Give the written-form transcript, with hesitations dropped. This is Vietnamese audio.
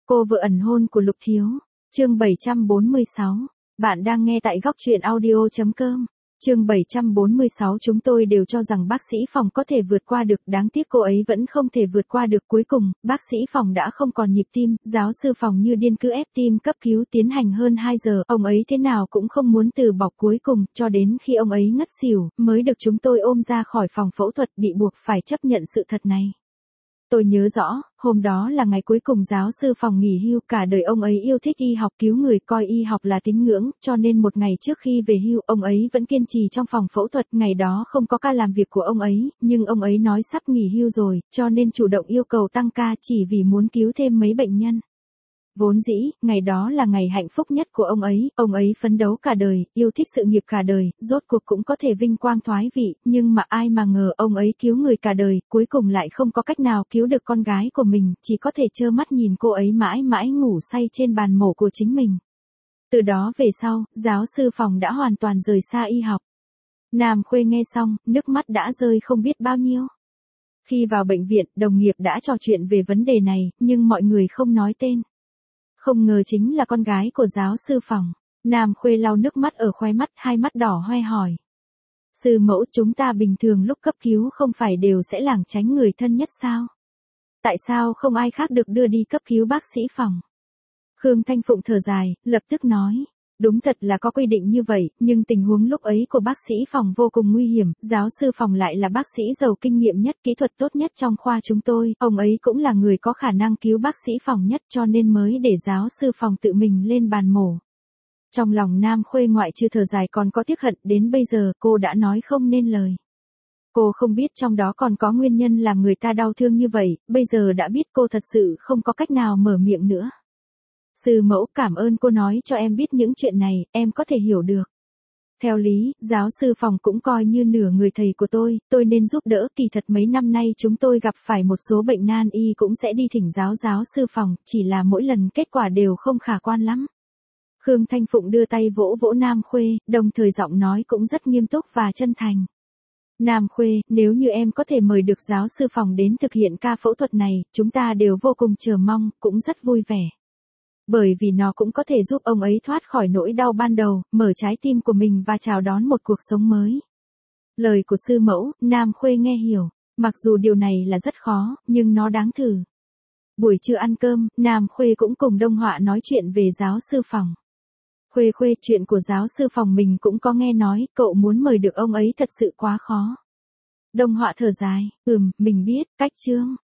Cô vợ ẩn hôn của Lục Thiếu. Chương 746. Bạn đang nghe tại góc truyện audio.com. Chương 746. Chúng tôi đều cho rằng bác sĩ phòng có thể vượt qua được, đáng tiếc cô ấy vẫn không thể vượt qua được. Cuối cùng, bác sĩ phòng đã không còn nhịp tim, giáo sư phòng như điên cứ ép tim cấp cứu tiến hành hơn 2 giờ, ông ấy thế nào cũng không muốn từ bỏ. Cuối cùng, cho đến khi ông ấy ngất xỉu, mới được chúng tôi ôm ra khỏi phòng phẫu thuật, bị buộc phải chấp nhận sự thật này. Tôi nhớ rõ, hôm đó là ngày cuối cùng giáo sư phòng nghỉ hưu, cả đời ông ấy yêu thích y học, cứu người, coi y học là tín ngưỡng, cho nên một ngày trước khi về hưu, ông ấy vẫn kiên trì trong phòng phẫu thuật. Ngày đó không có ca làm việc của ông ấy, nhưng ông ấy nói sắp nghỉ hưu rồi, cho nên chủ động yêu cầu tăng ca chỉ vì muốn cứu thêm mấy bệnh nhân. Vốn dĩ, ngày đó là ngày hạnh phúc nhất của ông ấy phấn đấu cả đời, yêu thích sự nghiệp cả đời, rốt cuộc cũng có thể vinh quang thoái vị, nhưng mà ai mà ngờ ông ấy cứu người cả đời, cuối cùng lại không có cách nào cứu được con gái của mình, chỉ có thể trơ mắt nhìn cô ấy mãi mãi ngủ say trên bàn mổ của chính mình. Từ đó về sau, giáo sư phòng đã hoàn toàn rời xa y học. Nam Khuê nghe xong, nước mắt đã rơi không biết bao nhiêu. Khi vào bệnh viện, đồng nghiệp đã trò chuyện về vấn đề này, nhưng mọi người không nói tên. Không ngờ chính là con gái của giáo sư phòng. Nam Khuê lau nước mắt ở khóe mắt, hai mắt đỏ hoe hỏi. Sư mẫu, chúng ta bình thường lúc cấp cứu không phải đều sẽ lảng tránh người thân nhất sao? Tại sao không ai khác được đưa đi cấp cứu bác sĩ phòng? Khương Thanh Phụng thở dài, lập tức nói. Đúng thật là có quy định như vậy, nhưng tình huống lúc ấy của bác sĩ phòng vô cùng nguy hiểm, giáo sư phòng lại là bác sĩ giàu kinh nghiệm nhất, kỹ thuật tốt nhất trong khoa chúng tôi, ông ấy cũng là người có khả năng cứu bác sĩ phòng nhất, cho nên mới để giáo sư phòng tự mình lên bàn mổ. Trong lòng Nam Khuê ngoại trừ thở dài còn có tiếc hận, đến bây giờ cô đã nói không nên lời. Cô không biết trong đó còn có nguyên nhân làm người ta đau thương như vậy, bây giờ đã biết cô thật sự không có cách nào mở miệng nữa. Sư mẫu, cảm ơn cô nói cho em biết những chuyện này, em có thể hiểu được. Theo lý, giáo sư phòng cũng coi như nửa người thầy của tôi nên giúp đỡ. Kỳ thật mấy năm nay chúng tôi gặp phải một số bệnh nan y cũng sẽ đi thỉnh giáo sư phòng, chỉ là mỗi lần kết quả đều không khả quan lắm. Khương Thanh Phụng đưa tay vỗ vỗ Nam Khuê, đồng thời giọng nói cũng rất nghiêm túc và chân thành. Nam Khuê, nếu như em có thể mời được giáo sư phòng đến thực hiện ca phẫu thuật này, chúng ta đều vô cùng chờ mong, cũng rất vui vẻ. Bởi vì nó cũng có thể giúp ông ấy thoát khỏi nỗi đau ban đầu, mở trái tim của mình và chào đón một cuộc sống mới. Lời của sư mẫu, Nam Khuê nghe hiểu, mặc dù điều này là rất khó, nhưng nó đáng thử. Buổi trưa ăn cơm, Nam Khuê cũng cùng Đông Họa nói chuyện về giáo sư phòng. Khuê, chuyện của giáo sư phòng mình cũng có nghe nói, cậu muốn mời được ông ấy thật sự quá khó. Đông Họa thở dài, mình biết, cách chương.